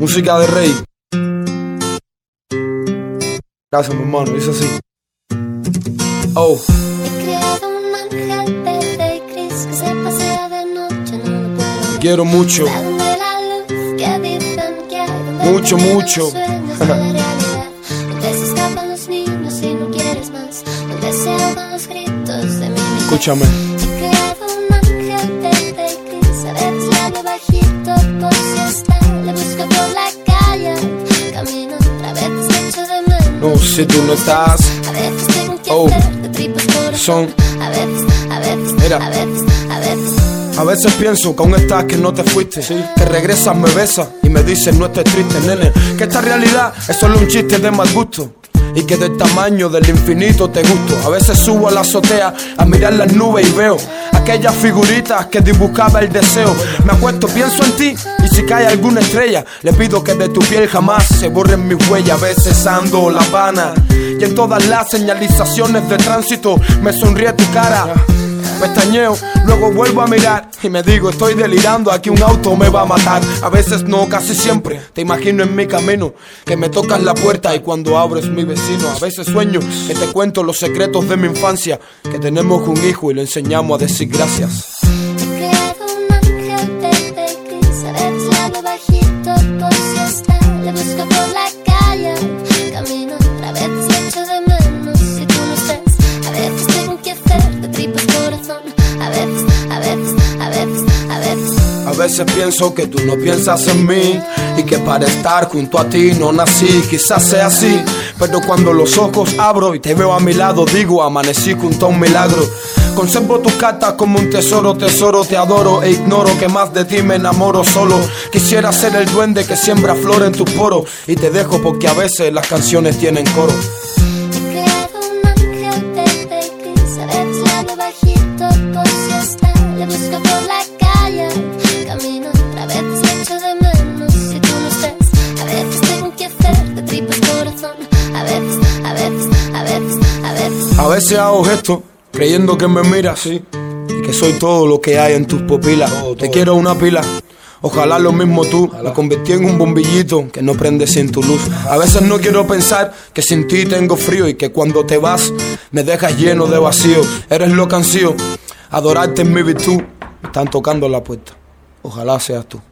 Música de rey. Gracias, mi hermano, dice así. Oh. He creado un ángel verde y gris que se pasea de noche, no lo puedo ver. Quiero mucho. Dame la luz que dicen que hay, donde Mucho, brillan mucho. los sueños de la realidad, donde se escapan los niños y no quieres más, donde se ahogan los gritos de mi vida. Escúchame. He creado un ángel verde y gris, a veces le hablo bajito por si está, le busco por la calle, camino, a veces le echo de menos. No, si tú no estás. A veces tengo que hacer de tripas corazón. A veces, Mira. a veces. A veces pienso que aún estás, que no te fuiste, sí. Que regresas, me besas y me dices no estés triste, nene. Que esta realidad es solo un chiste de mal gusto y que del tamaño del infinito te gusto. A veces subo a la azotea a mirar las nubes y veo aquellas figuritas que dibujaba el deseo. Me acuesto, pienso en ti y si cae alguna estrella le pido que de tu piel jamás se borren mis huellas. A veces ando La Habana y en todas las señalizaciones de tránsito me sonríe tu cara. Pestañeo, luego vuelvo a mirar y me digo estoy delirando, aquí un auto me va a matar. A veces no, casi siempre te imagino en mi camino, que me tocas la puerta y cuando abro es mi vecino. A veces sueño que te cuento los secretos de mi infancia, que tenemos un hijo y le enseñamos a decir gracias. He creado un ángel verde y gris, a veces le hablo bajito por si está, le busco por la calle, camino, a veces le echo de menos si tú no estás. A veces tengo que hacer de tripas corazón. A veces. A veces pienso que tú no piensas en mí y que para estar junto a ti no nací. Quizás sea así, pero cuando los ojos abro y te veo a mi lado digo amanecí junto a un milagro. Conservo tus cartas como un tesoro, tesoro, te adoro e ignoro que más de ti me enamoro solo. Quisiera ser el duende que siembra flor en tus poros y te dejo porque a veces las canciones tienen coro. He creado un ángel verde y gris, a veces le hablo bajito por si está, le busco por la calle, camino, a veces le echo de menos si tú no estás. A veces tengo que hacer de tripas corazón. A veces. A veces hago gestos creyendo que me miras, sí, y que soy todo lo que hay en tus pupilas. Te quiero una pila, ojalá lo mismo tú. Me convertí en un bombillito que no prende sin tu luz. A veces no quiero pensar que sin ti tengo frío y que cuando te vas me dejas lleno de vacío. Eres lo que ansío, adorarte es mi virtud. Me están tocando la puerta, ojalá seas tú.